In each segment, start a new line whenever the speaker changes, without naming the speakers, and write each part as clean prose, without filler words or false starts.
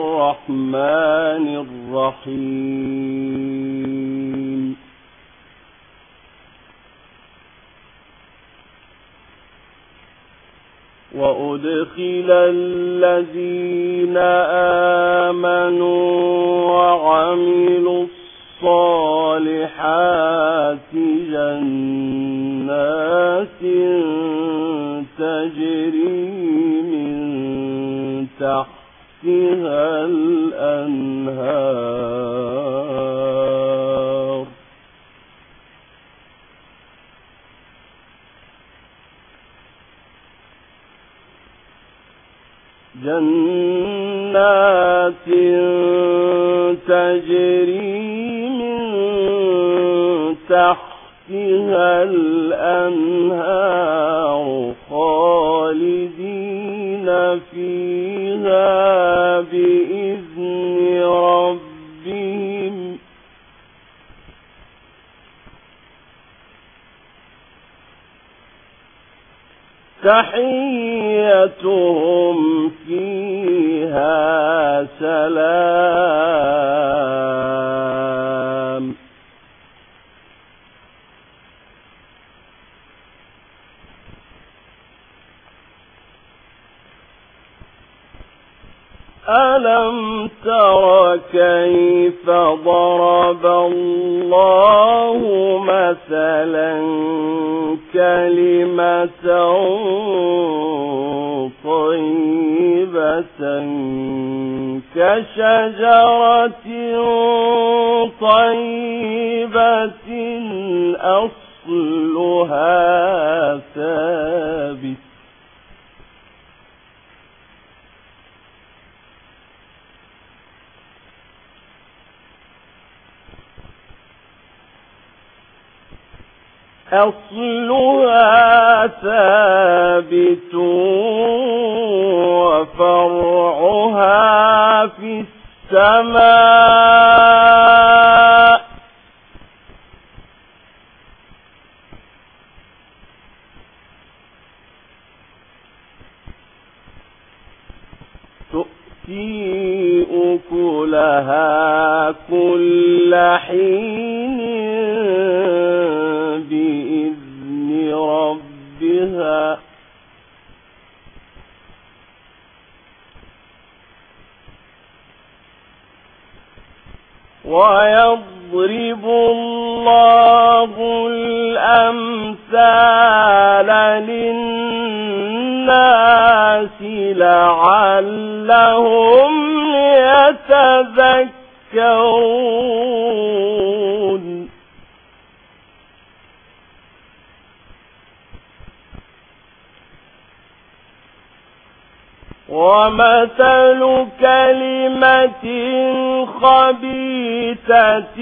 الرحمن الرحيم وأدخل الذين آمنوا وعملوا الصالحات جنات تجري من تحتها الأنهار جنات تجري من تحتها الأنهار خالدين فيها بإذن ربهم تحيتهم فيها سلام ألم تر كيف ضرب الله مثلا كلمة طيبة كشجرة طيبة أصلها ثابت وفرعها في السماء تؤتي أكلها كل حين بإذن ربها ويضرب الله الأمثال للناس لعلهم يتذكرون ومثل كلمة خبيثة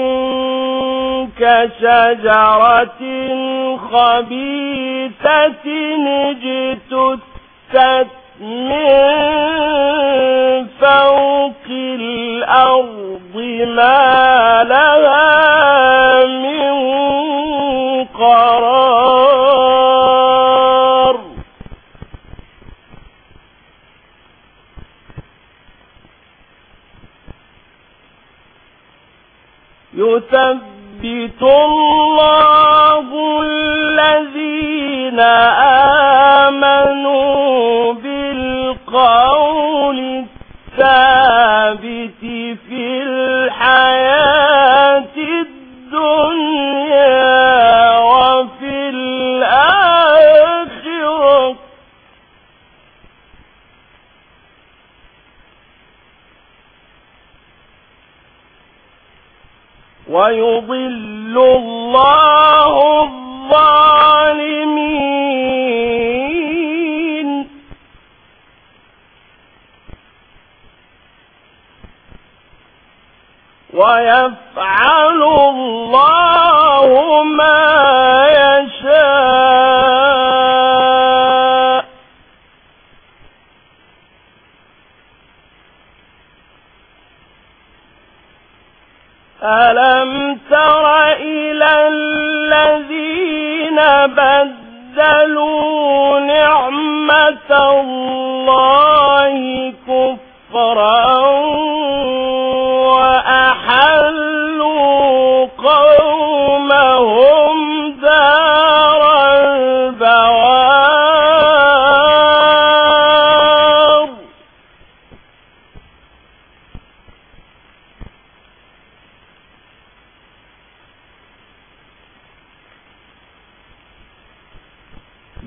كشجرة خبيثة اجتثت من فوق الأرض ما لها من قرار يثبت الله الذين آمنوا بالقول الثابت في الحياة الدنيا وفي الآخرة ويضل الله الظالمين ويفعل الله ما يشاء ألم تر إلى الذين بدلوا نعمة الله كفرا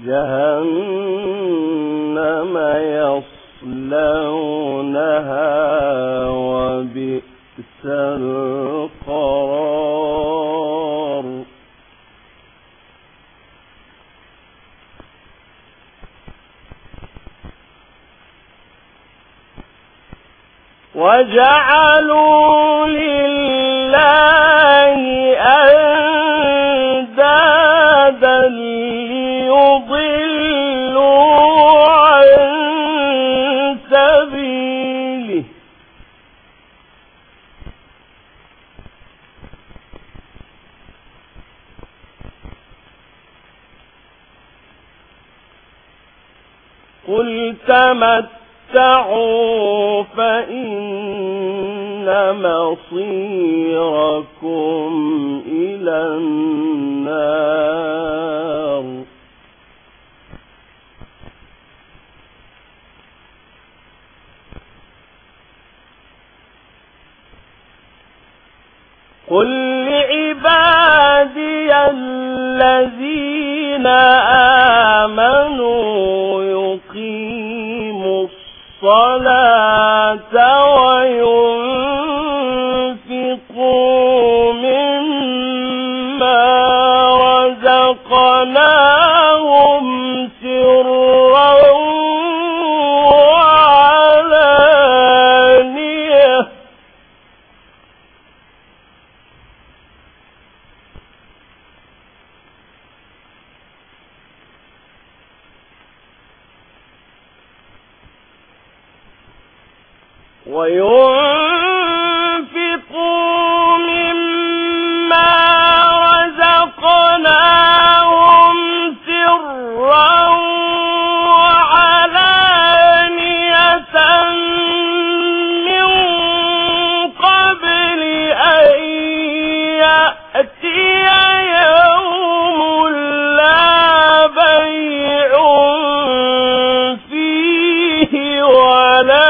جهنم يصلونها وبئس القرار وجعلوا لله أندادا ليضلوا عن سبيله قل تمتعوا فإن مصيركم إلى النار قل لعبادي الذين آمنوا يقيموا الصلاة وينفقوا مما رزقناهم سرا وعلانية وينفقوا مما رزقناهم سرا وعلانية من قبل أن يأتي يوم لا بيع فيه ولا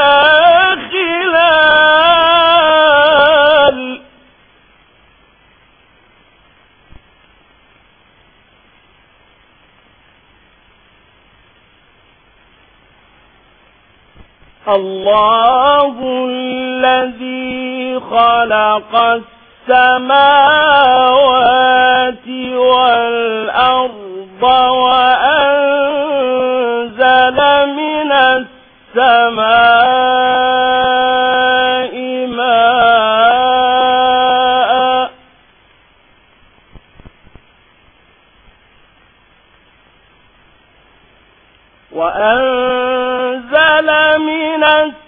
الله الذي خلق السماوات والأرض وأنزل من السماء ماء من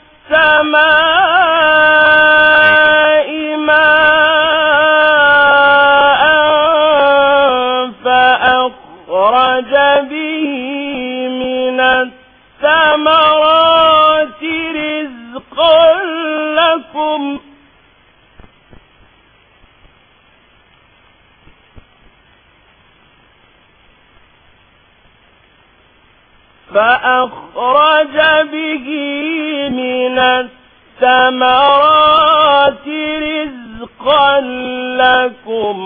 السماء ماء فأخرج به من الثمرات رزقا لكم من الثمرات رزقا لكم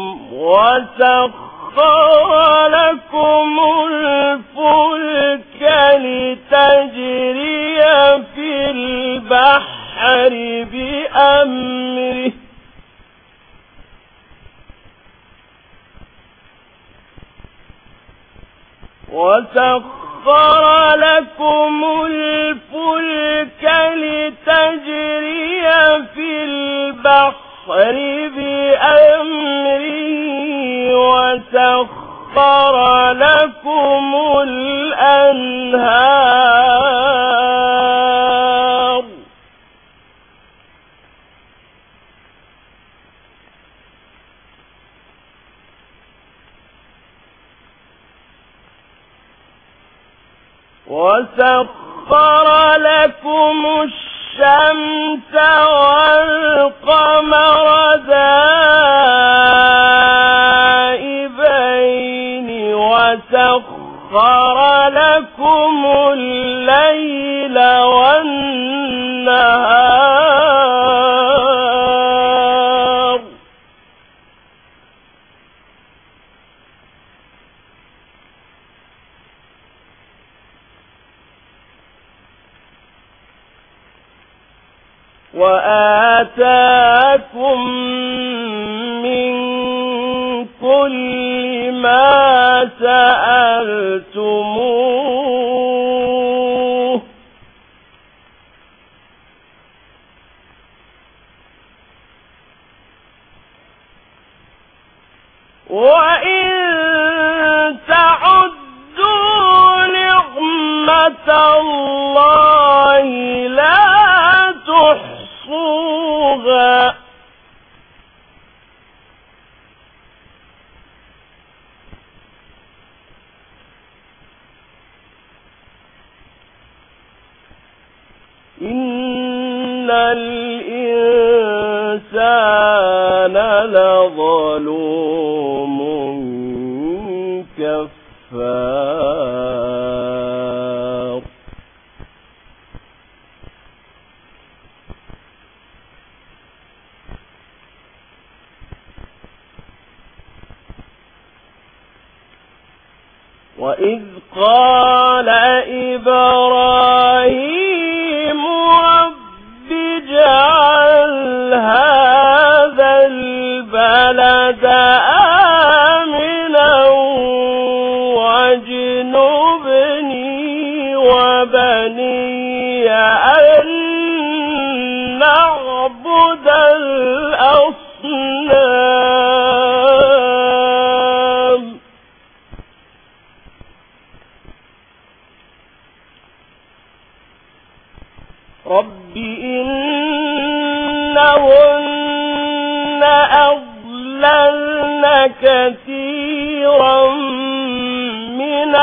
وسخر لكم الفلك لتجري في البحر بأمره وسخر لكم الفلك لتجري في البحر بأمره وسخر لكم الأنهار وسخر لكم الشمس والقمر دائبين وسخر لكم الليل والنهار وآتاكم من كل ما سألتموه وإن تعدوا نعمة الله لا تحصوها إن الإنسان لظلوم كفار وإذ قال إبراهيم رب اجعل هذا البلد آمنا واجنبني وبني أن نعبد الأصنام رب إنهن أضللن كثيرا من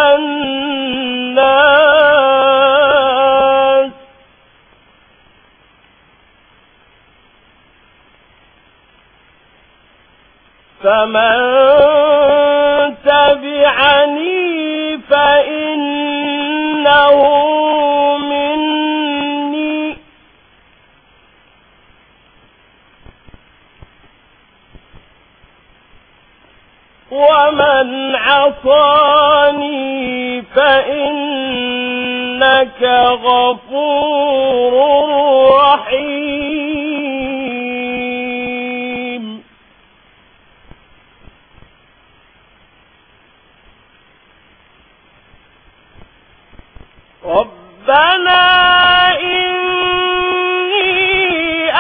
الناس فمن تبعني فإنه مني ومن عصاني فإنك غفور رحيم ربنا إني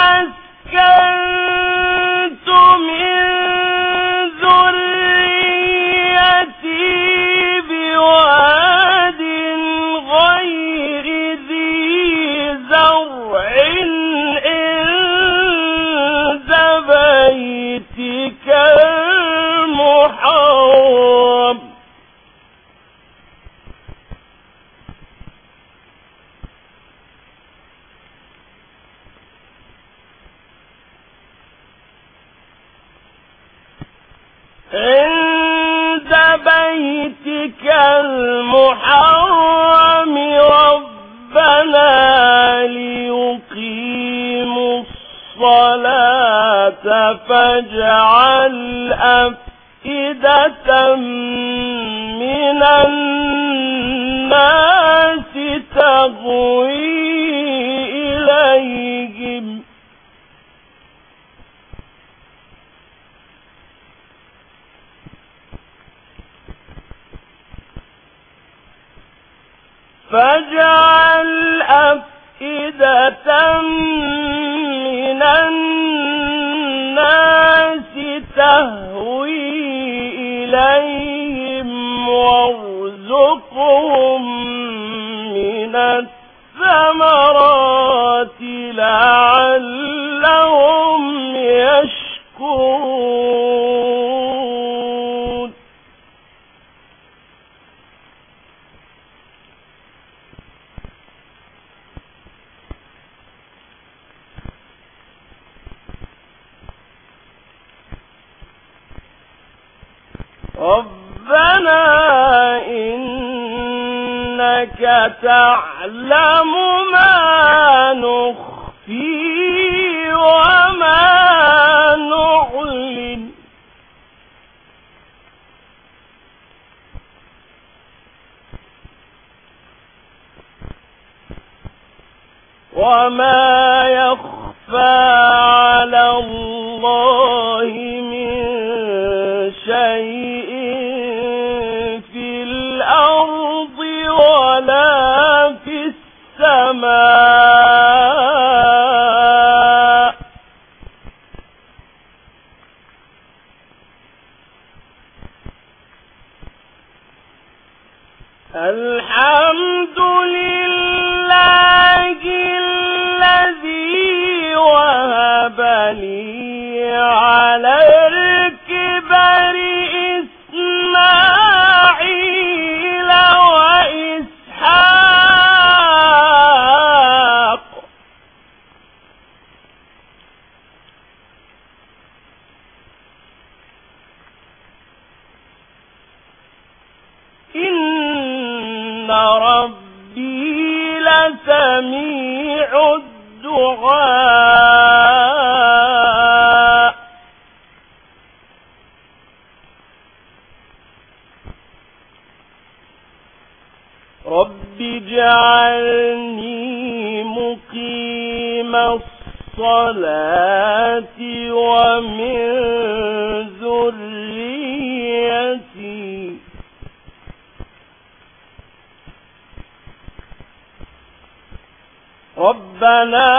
أسكنت من ذريتي بواد غير ذي زرع عند بيتك المحرم عند بيتك المحرم ربنا ليقيموا الصلاة فاجعل أفئدة من الناس تهوي إليهم فاجعل أفئدة من الناس تهوي إليهم وارزقهم من الثمرات لعلهم يشكرون ربنا إنك تعلم ما نخفي وما نعلن وما يخفى بني على الكبر إسماعيل وإسحاق إن ربي لسميع الدعاء رب اجعلني مقيم الصلاة ومن ذريتي ربنا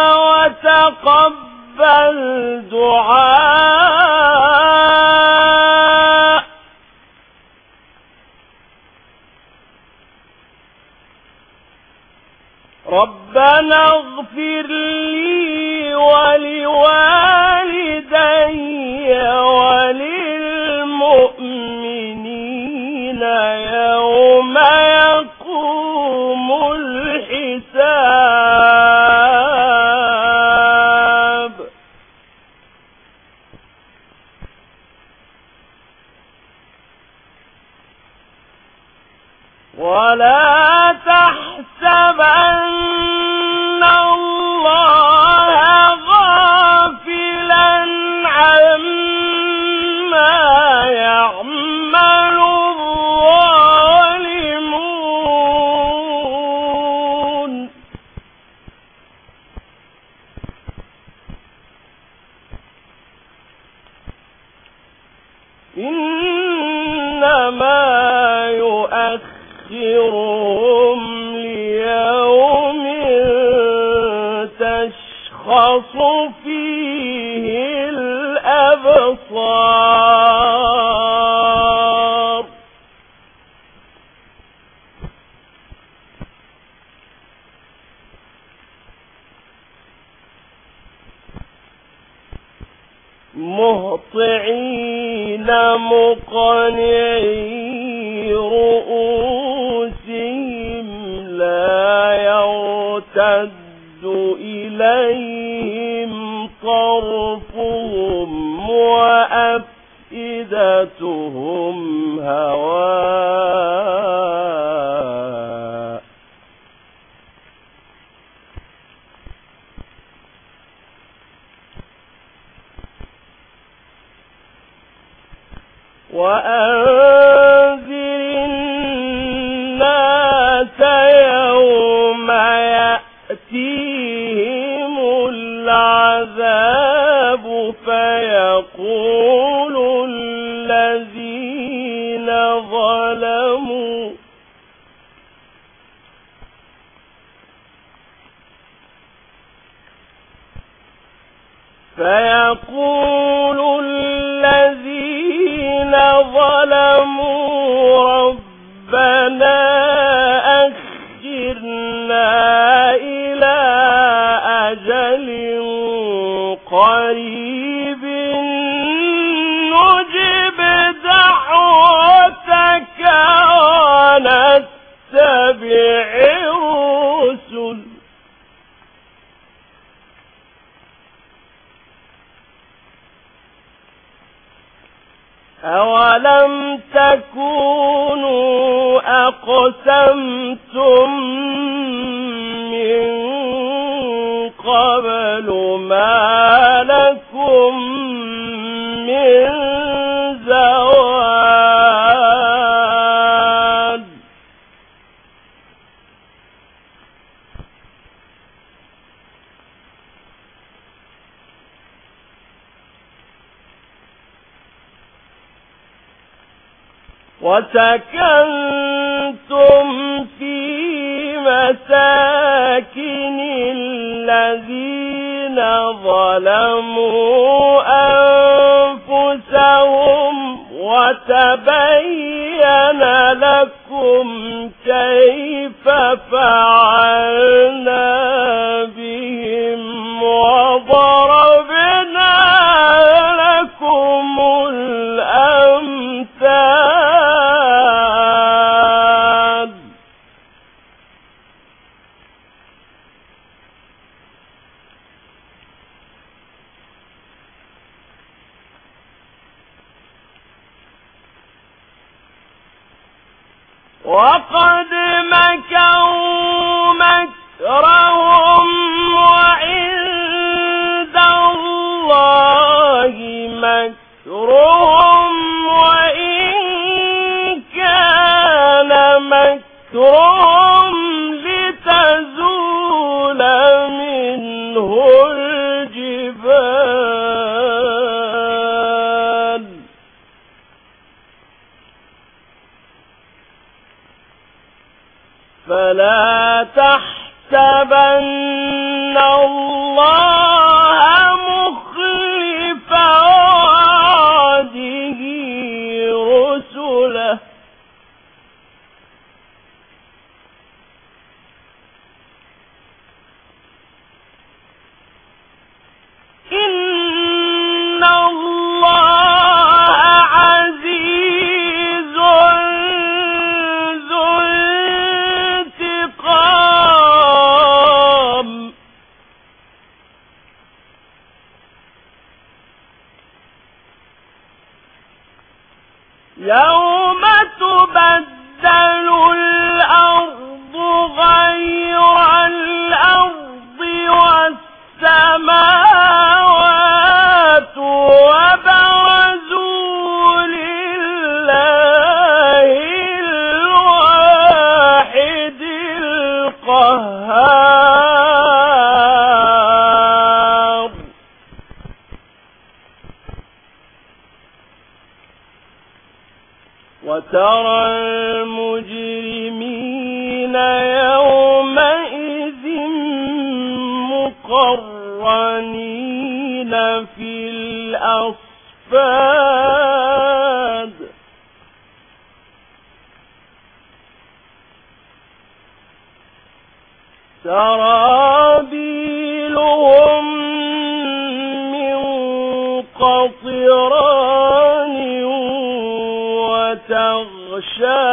وتقبل دعاء ربنا اغفر لي ولوالدي وللمؤمنين يوم يقوم الحساب ولا تحسبن الله غافلا عما يعمل الظالمون إنما يؤخرهم ليوم تشخص فيه الأبصار مهطعين مقنعي رؤوسهم لا يرتد إليهم طرفهم وأفئدتهم هواء وأنذر الناس يوم يأتيهم العذاب فيقول الذين ظلموا ربنا أخرنا إلى أجل قريب نجب دعوتك ونتبع الرسل أولم تكونوا أقسمتم من قبل ما لكم من زوال وسكنتم في مساكن الذين ظلموا أنفسهم وتبين لكم كيف فعلنا بهم وضربنا وقد مكروا مكرهم وعند الله مكرهم وإن كان مكرهم لتزول منه الجبال فلا تحسبن الله مخلف وعده رسله إن الله عزيز ذو انتقام يوم تبدل الأرض غير الأرض والسماوات وبرزوا لله الواحد القهار وترى المجرمين يومئذ مقرنين في الأصفاد سرابيلهم من قطران وتغشى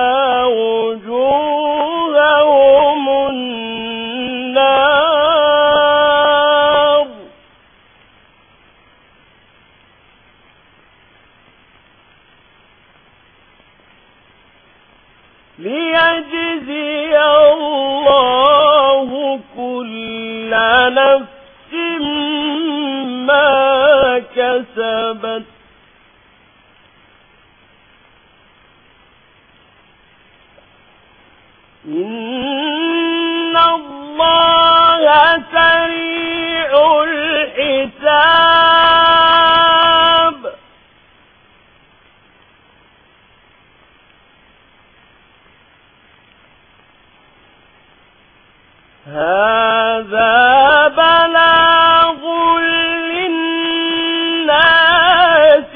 وجوههم النار ليجزي الله كل نفس ما كسبت إن الله سريع الحساب هذا بلاغ للناس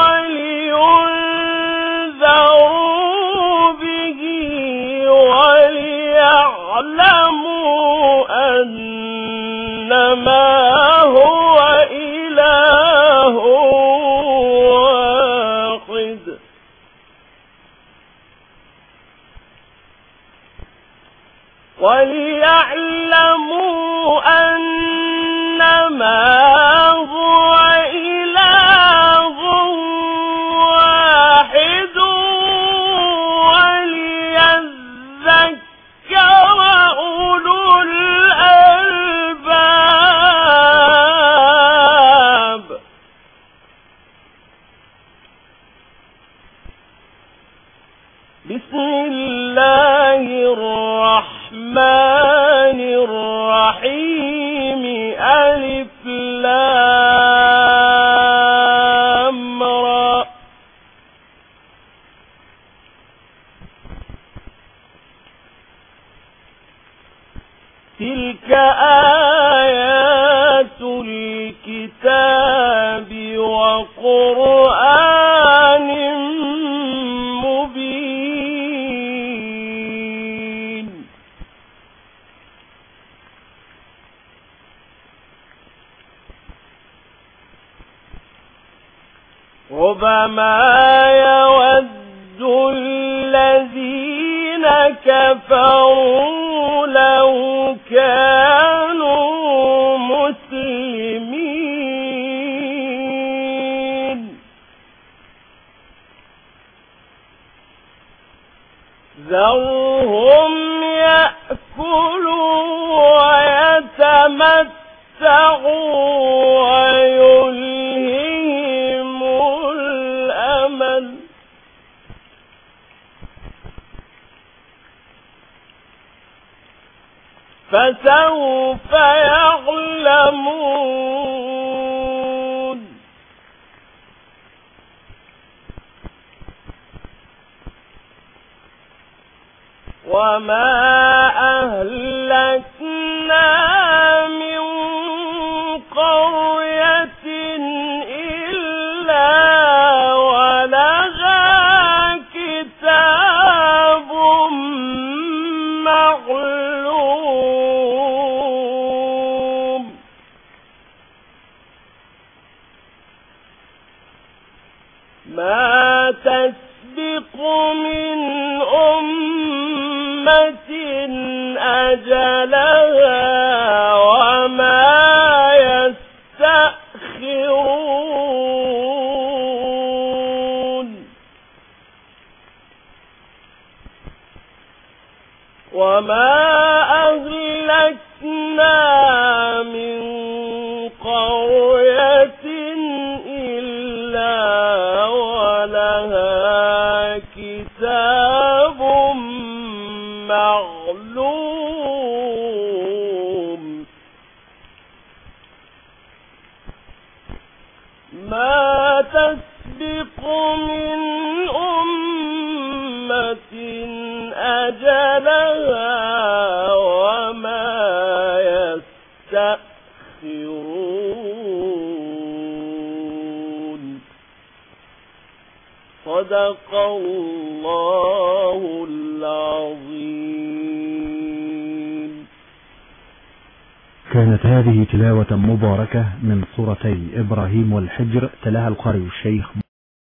ولينذروا به وليعلموا أنما هو إله واحد وليعلموا أنما هو إله واحد وليذكر أولو الألباب بسم الله الرحمن الرحيم ألف لام را تلك آيات الكتاب وقرآن مبين ربما يود الذين كفروا لو كانوا مسلمين ذرهم فسوف يعلمون وما أهلكنا من قرية إلا ولها كتاب معلوم ما تسبق من أمة أجلها وما يستأخرون وما أهلكنا من قرية إلا ولها كتاب معلوم ما تسبق من أمة أجلها وما يستأخرون صدق الله العظيم.
كانت هذه تلاوة مباركة من سورتي إبراهيم والحجر، تلاها القارئ الشيخ